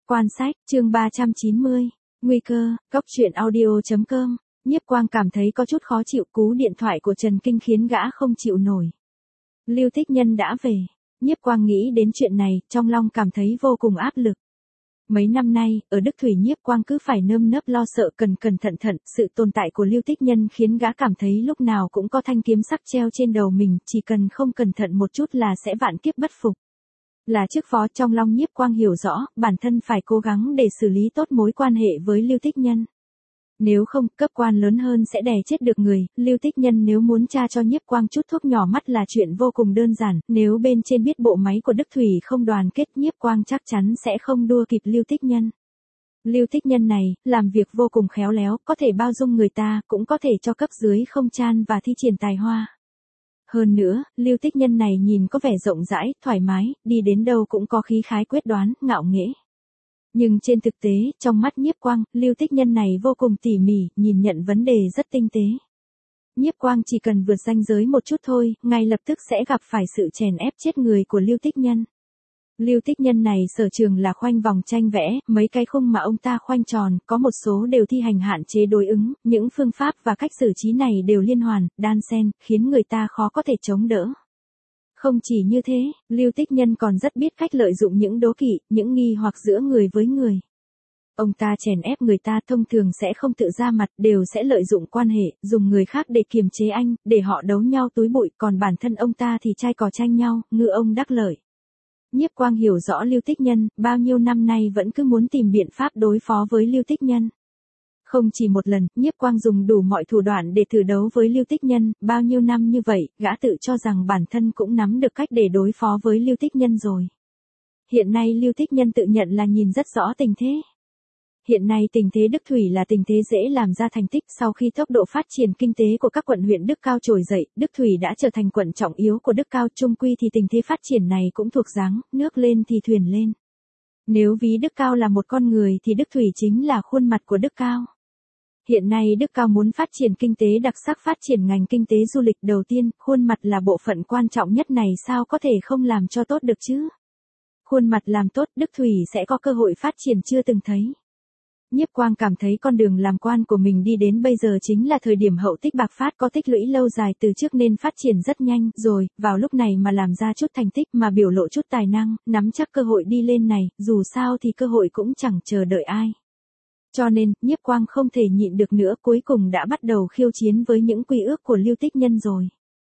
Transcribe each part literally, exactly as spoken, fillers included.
Quan sách, chương ba trăm chín mươi. Nguy cơ, Cốc truyện audio chấm com. Nhiếp Quang cảm thấy có chút khó chịu, cú điện thoại của Trần Kinh khiến gã không chịu nổi. Lưu Tích Nhân đã về. Nhiếp Quang nghĩ đến chuyện này, trong lòng cảm thấy vô cùng áp lực. Mấy năm nay, ở Đức Thủy Nhiếp Quang cứ phải nơm nớp lo sợ cẩn cẩn thận thận, sự tồn tại của Lưu Tích Nhân khiến gã cảm thấy lúc nào cũng có thanh kiếm sắc treo trên đầu mình, chỉ cần không cẩn thận một chút là sẽ vạn kiếp bất phục. Là chức phó trong lòng Nhiếp Quang hiểu rõ, bản thân phải cố gắng để xử lý tốt mối quan hệ với Lưu Tích Nhân. Nếu không, cấp quan lớn hơn sẽ đè chết được người. Lưu Tích Nhân nếu muốn tra cho Nhiếp Quang chút thuốc nhỏ mắt là chuyện vô cùng đơn giản, nếu bên trên biết bộ máy của Đức Thủy không đoàn kết, Nhiếp Quang chắc chắn sẽ không đua kịp Lưu Tích Nhân. Lưu Tích Nhân này, làm việc vô cùng khéo léo, có thể bao dung người ta, cũng có thể cho cấp dưới không chan và thi triển tài hoa. Hơn nữa, Lưu Tích Nhân này nhìn có vẻ rộng rãi, thoải mái, đi đến đâu cũng có khí khái quyết đoán, ngạo nghễ. Nhưng trên thực tế, trong mắt Nhiếp Quang, Lưu Tích Nhân này vô cùng tỉ mỉ, nhìn nhận vấn đề rất tinh tế. Nhiếp Quang chỉ cần vượt ranh giới một chút thôi, ngay lập tức sẽ gặp phải sự chèn ép chết người của Lưu Tích Nhân. Lưu Tích Nhân này sở trường là khoanh vòng tranh vẽ, mấy cái khung mà ông ta khoanh tròn, có một số đều thi hành hạn chế đối ứng, những phương pháp và cách xử trí này đều liên hoàn, đan xen, khiến người ta khó có thể chống đỡ. Không chỉ như thế, Lưu Tích Nhân còn rất biết cách lợi dụng những đố kỵ, những nghi hoặc giữa người với người. Ông ta chèn ép người ta thông thường sẽ không tự ra mặt, đều sẽ lợi dụng quan hệ, dùng người khác để kiềm chế anh, để họ đấu nhau túi bụi, còn bản thân ông ta thì trai cò tranh nhau, ngư ông đắc lợi. Nhiếp Quang hiểu rõ Lưu Tích Nhân, bao nhiêu năm nay vẫn cứ muốn tìm biện pháp đối phó với Lưu Tích Nhân. Không chỉ một lần, Nhiếp Quang dùng đủ mọi thủ đoạn để thử đấu với Lưu Tích Nhân, bao nhiêu năm như vậy, gã tự cho rằng bản thân cũng nắm được cách để đối phó với Lưu Tích Nhân rồi. Hiện nay Lưu Tích Nhân tự nhận là nhìn rất rõ tình thế. Hiện nay tình thế Đức Thủy là tình thế dễ làm ra thành tích, sau khi tốc độ phát triển kinh tế của các quận huyện Đức Cao trồi dậy, Đức Thủy đã trở thành quận trọng yếu của Đức Cao, chung quy thì tình thế phát triển này cũng thuộc dáng, nước lên thì thuyền lên. Nếu ví Đức Cao là một con người thì Đức Thủy chính là khuôn mặt của Đức Cao. Hiện nay Đức Cao muốn phát triển kinh tế đặc sắc, phát triển ngành kinh tế du lịch đầu tiên, khuôn mặt là bộ phận quan trọng nhất này, sao có thể không làm cho tốt được chứ? Khuôn mặt làm tốt, Đức Thủy sẽ có cơ hội phát triển chưa từng thấy. Nhiếp Quang cảm thấy con đường làm quan của mình đi đến bây giờ chính là thời điểm hậu tích bạc phát, có tích lũy lâu dài từ trước nên phát triển rất nhanh, rồi, vào lúc này mà làm ra chút thành tích, mà biểu lộ chút tài năng, nắm chắc cơ hội đi lên này, dù sao thì cơ hội cũng chẳng chờ đợi ai. Cho nên, Nhiếp Quang không thể nhịn được nữa, cuối cùng đã bắt đầu khiêu chiến với những quy ước của Lưu Tích Nhân rồi.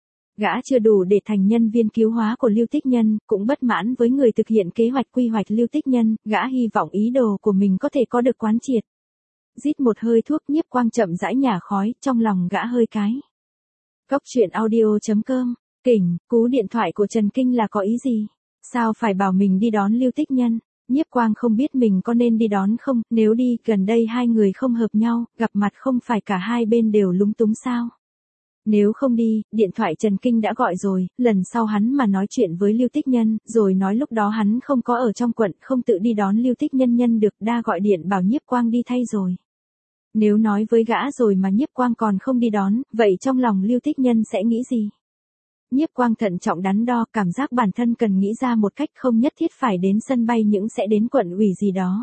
Gã chưa đủ để thành nhân viên cứu hóa của Lưu Tích Nhân, cũng bất mãn với người thực hiện kế hoạch quy hoạch Lưu Tích Nhân, gã hy vọng ý đồ của mình có thể có được quán triệt. Rít một hơi thuốc, Nhiếp Quang chậm rãi nhả khói, trong lòng gã hơi cái. Cốc truyện audio chấm com. Kỉnh, cú điện thoại của Trần Kinh là có ý gì? Sao phải bảo mình đi đón Lưu Tích Nhân? Nhiếp Quang không biết mình có nên đi đón không, nếu đi, gần đây hai người không hợp nhau, gặp mặt không phải cả hai bên đều lúng túng sao? Nếu không đi, điện thoại Trần Kinh đã gọi rồi, lần sau hắn mà nói chuyện với Lưu Tích Nhân, rồi nói lúc đó hắn không có ở trong quận, không tự đi đón Lưu Tích Nhân nhân được, đa gọi điện bảo Nhiếp Quang đi thay rồi. Nếu nói với gã rồi mà Nhiếp Quang còn không đi đón, vậy trong lòng Lưu Tích Nhân sẽ nghĩ gì? Nhiếp Quang thận trọng đắn đo, cảm giác bản thân cần nghĩ ra một cách, không nhất thiết phải đến sân bay những sẽ đến quận ủy gì đó.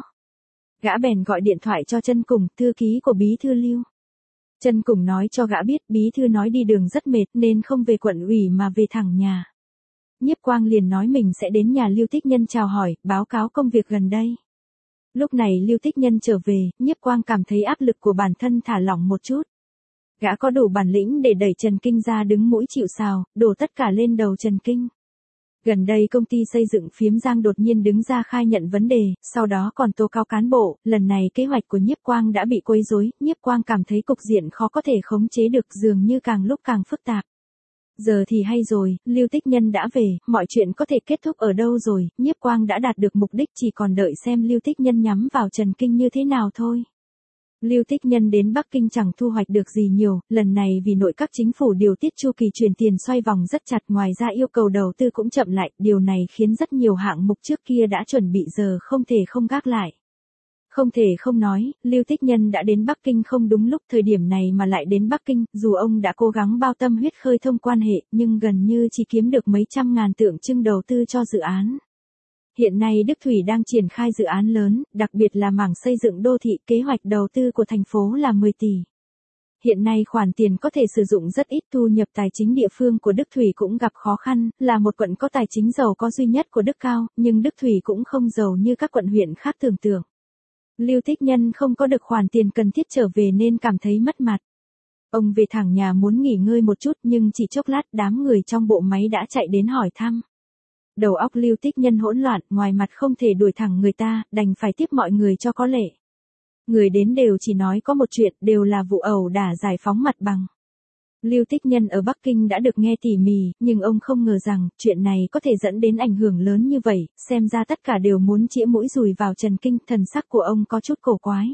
Gã bèn gọi điện thoại cho Trân Cùng, thư ký của bí thư Lưu. Trân Cùng nói cho gã biết bí thư nói đi đường rất mệt nên không về quận ủy mà về thẳng nhà. Nhiếp Quang liền nói mình sẽ đến nhà Lưu Tích Nhân chào hỏi, báo cáo công việc gần đây. Lúc này Lưu Tích Nhân trở về, Nhiếp Quang cảm thấy áp lực của bản thân thả lỏng một chút. Gã có đủ bản lĩnh để đẩy Trần Kinh ra đứng mũi chịu sào, đổ tất cả lên đầu Trần Kinh. Gần đây công ty xây dựng Phiếm Giang đột nhiên đứng ra khai nhận vấn đề, sau đó còn tố cáo cán bộ, lần này kế hoạch của Nhiếp Quang đã bị quấy rối, Nhiếp Quang cảm thấy cục diện khó có thể khống chế được, dường như càng lúc càng phức tạp. Giờ thì hay rồi, Lưu Tích Nhân đã về, mọi chuyện có thể kết thúc ở đâu rồi, Nhiếp Quang đã đạt được mục đích, chỉ còn đợi xem Lưu Tích Nhân nhắm vào Trần Kinh như thế nào thôi. Lưu Tích Nhân đến Bắc Kinh chẳng thu hoạch được gì nhiều, lần này vì nội các chính phủ điều tiết chu kỳ chuyển tiền xoay vòng rất chặt, ngoài ra yêu cầu đầu tư cũng chậm lại, điều này khiến rất nhiều hạng mục trước kia đã chuẩn bị giờ không thể không gác lại. Không thể không nói, Lưu Tích Nhân đã đến Bắc Kinh không đúng lúc, thời điểm này mà lại đến Bắc Kinh, dù ông đã cố gắng bao tâm huyết khơi thông quan hệ, nhưng gần như chỉ kiếm được mấy trăm ngàn tượng trưng đầu tư cho dự án. Hiện nay Đức Thủy đang triển khai dự án lớn, đặc biệt là mảng xây dựng đô thị, kế hoạch đầu tư của thành phố là mười tỷ. Hiện nay khoản tiền có thể sử dụng rất ít, thu nhập tài chính địa phương của Đức Thủy cũng gặp khó khăn, là một quận có tài chính giàu có duy nhất của Đức Cao, nhưng Đức Thủy cũng không giàu như các quận huyện khác tưởng tượng. Lưu Tích Nhân không có được khoản tiền cần thiết trở về nên cảm thấy mất mặt. Ông về thẳng nhà muốn nghỉ ngơi một chút nhưng chỉ chốc lát đám người trong bộ máy đã chạy đến hỏi thăm. Đầu óc Lưu Tích Nhân hỗn loạn, ngoài mặt không thể đuổi thẳng người ta, đành phải tiếp mọi người cho có lệ. Người đến đều chỉ nói có một chuyện, đều là vụ ẩu đả giải phóng mặt bằng. Lưu Tích Nhân ở Bắc Kinh đã được nghe tỉ mỉ, nhưng ông không ngờ rằng, chuyện này có thể dẫn đến ảnh hưởng lớn như vậy, xem ra tất cả đều muốn chĩa mũi dùi vào Trần Kinh, thần sắc của ông có chút cổ quái.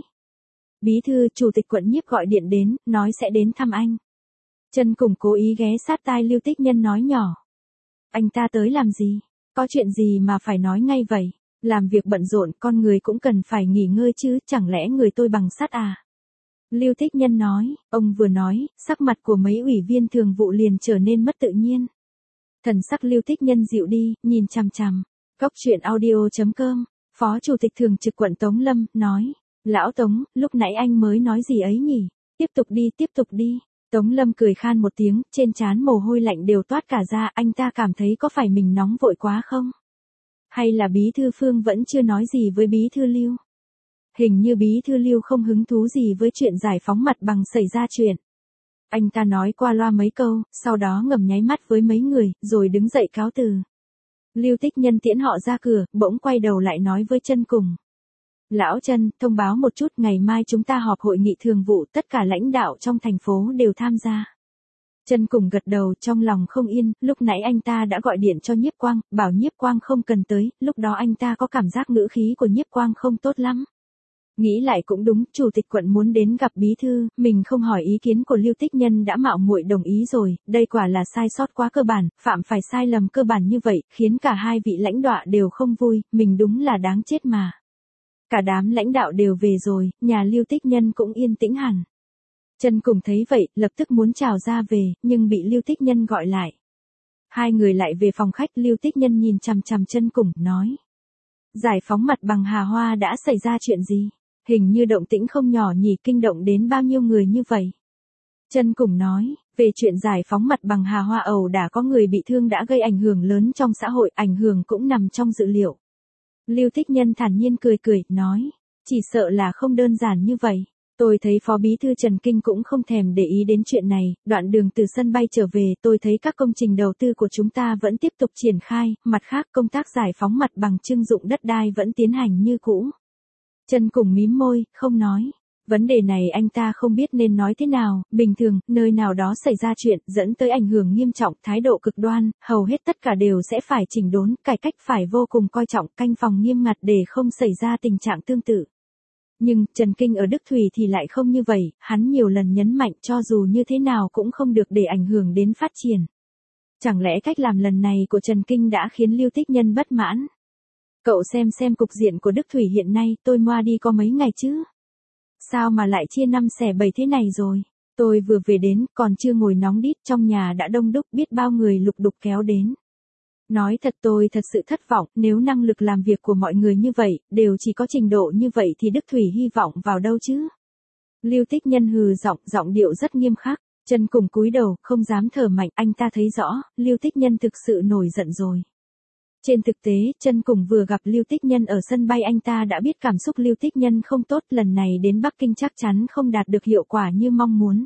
Bí thư, chủ tịch quận Nhiếp gọi điện đến, nói sẽ đến thăm anh. Trần Cùng cố ý ghé sát tai Lưu Tích Nhân nói nhỏ. Anh ta tới làm gì? Có chuyện gì mà phải nói ngay vậy? Làm việc bận rộn, con người cũng cần phải nghỉ ngơi chứ, chẳng lẽ người tôi bằng sắt à? Lưu Tích Nhân nói, ông vừa nói, sắc mặt của mấy ủy viên thường vụ liền trở nên mất tự nhiên. Thần sắc Lưu Tích Nhân dịu đi, nhìn chằm chằm. Góc truyện audio chấm com, Phó Chủ tịch Thường trực quận Tống Lâm, nói. Lão Tống, lúc nãy anh mới nói gì ấy nhỉ? Tiếp tục đi, tiếp tục đi. Tống Lâm cười khan một tiếng, trên trán mồ hôi lạnh đều toát cả ra, anh ta cảm thấy có phải mình nóng vội quá không? Hay là Bí thư Phương vẫn chưa nói gì với Bí thư Lưu? Hình như Bí thư Lưu không hứng thú gì với chuyện giải phóng mặt bằng xảy ra chuyện. Anh ta nói qua loa mấy câu, sau đó ngầm nháy mắt với mấy người, rồi đứng dậy cáo từ. Lưu Tích Nhân tiễn họ ra cửa, bỗng quay đầu lại nói với Trân Cùng. Lão Trân, thông báo một chút, ngày mai chúng ta họp hội nghị thường vụ, tất cả lãnh đạo trong thành phố đều tham gia. Trân Cùng gật đầu, trong lòng không yên, lúc nãy anh ta đã gọi điện cho Nhiếp Quang, bảo Nhiếp Quang không cần tới, lúc đó anh ta có cảm giác ngữ khí của Nhiếp Quang không tốt lắm. Nghĩ lại cũng đúng, chủ tịch quận muốn đến gặp bí thư, mình không hỏi ý kiến của Lưu Tích Nhân đã mạo muội đồng ý rồi, đây quả là sai sót quá cơ bản, phạm phải sai lầm cơ bản như vậy, khiến cả hai vị lãnh đạo đều không vui, mình đúng là đáng chết mà. Cả đám lãnh đạo đều về rồi, nhà Lưu Tích Nhân cũng yên tĩnh hẳn. Trân Cùng thấy vậy, lập tức muốn chào ra về, nhưng bị Lưu Tích Nhân gọi lại. Hai người lại về phòng khách, Lưu Tích Nhân nhìn chằm chằm Trân Cùng, nói. Giải phóng mặt bằng Hà Hoa đã xảy ra chuyện gì? Hình như động tĩnh không nhỏ nhỉ, kinh động đến bao nhiêu người như vậy? Trân Cùng nói, về chuyện giải phóng mặt bằng Hà Hoa ẩu đả có người bị thương đã gây ảnh hưởng lớn trong xã hội, ảnh hưởng cũng nằm trong dự liệu. Lưu Tích Nhân thản nhiên cười cười, nói, chỉ sợ là không đơn giản như vậy. Tôi thấy Phó Bí thư Trần Kinh cũng không thèm để ý đến chuyện này, đoạn đường từ sân bay trở về tôi thấy các công trình đầu tư của chúng ta vẫn tiếp tục triển khai, mặt khác công tác giải phóng mặt bằng trưng dụng đất đai vẫn tiến hành như cũ. Trân Cùng mím môi, không nói. Vấn đề này anh ta không biết nên nói thế nào, bình thường, nơi nào đó xảy ra chuyện, dẫn tới ảnh hưởng nghiêm trọng, thái độ cực đoan, hầu hết tất cả đều sẽ phải chỉnh đốn, cải cách phải vô cùng coi trọng, canh phòng nghiêm ngặt để không xảy ra tình trạng tương tự. Nhưng, Trần Kinh ở Đức Thủy thì lại không như vậy, hắn nhiều lần nhấn mạnh cho dù như thế nào cũng không được để ảnh hưởng đến phát triển. Chẳng lẽ cách làm lần này của Trần Kinh đã khiến Lưu Tích Nhân bất mãn? Cậu xem xem cục diện của Đức Thủy hiện nay, tôi moa đi có mấy ngày chứ? Sao mà lại chia năm xẻ bảy thế này rồi? Tôi vừa về đến, còn chưa ngồi nóng đít, trong nhà đã đông đúc, biết bao người lục đục kéo đến. Nói thật tôi thật sự thất vọng, nếu năng lực làm việc của mọi người như vậy, đều chỉ có trình độ như vậy thì Đức Thủy hy vọng vào đâu chứ? Lưu Tích Nhân hừ giọng, giọng điệu rất nghiêm khắc. Trân Cùng cúi đầu, không dám thở mạnh, anh ta thấy rõ, Lưu Tích Nhân thực sự nổi giận rồi. Trên thực tế, Trân Cùng vừa gặp Lưu Tích Nhân ở sân bay anh ta đã biết cảm xúc Lưu Tích Nhân không tốt, lần này đến Bắc Kinh chắc chắn không đạt được hiệu quả như mong muốn.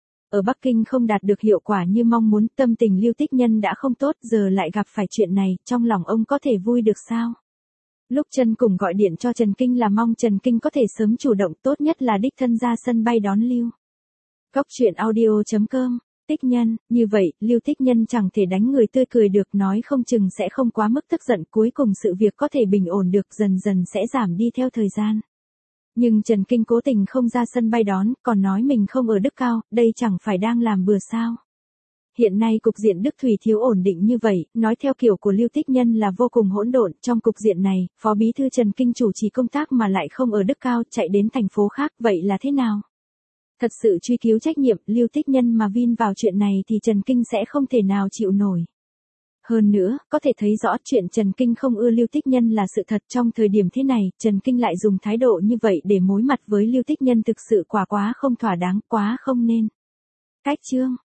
Ở Bắc Kinh không đạt được hiệu quả như mong muốn, tâm tình Lưu Tích Nhân đã không tốt, giờ lại gặp phải chuyện này, trong lòng ông có thể vui được sao? Lúc Trân Cùng gọi điện cho Trần Kinh là mong Trần Kinh có thể sớm chủ động, tốt nhất là đích thân ra sân bay đón Lưu. Góc truyện audio chấm com, Tích Nhân, như vậy, Lưu Tích Nhân chẳng thể đánh người tươi cười được, nói không chừng sẽ không quá mức tức giận, cuối cùng sự việc có thể bình ổn được, dần dần sẽ giảm đi theo thời gian. Nhưng Trần Kinh cố tình không ra sân bay đón, còn nói mình không ở Đức Cao, đây chẳng phải đang làm bừa sao. Hiện nay cục diện Đức Thủy thiếu ổn định như vậy, nói theo kiểu của Lưu Tích Nhân là vô cùng hỗn độn, trong cục diện này, Phó Bí thư Trần Kinh chủ trì công tác mà lại không ở Đức Cao, chạy đến thành phố khác, vậy là thế nào? Thật sự truy cứu trách nhiệm, Lưu Tích Nhân mà vin vào chuyện này thì Trần Kinh sẽ không thể nào chịu nổi. Hơn nữa, có thể thấy rõ chuyện Trần Kinh không ưa Lưu Tích Nhân là sự thật. Trong thời điểm thế này, Trần Kinh lại dùng thái độ như vậy để mối mặt với Lưu Tích Nhân thực sự quả quá không thỏa đáng, quá không nên. Cách chương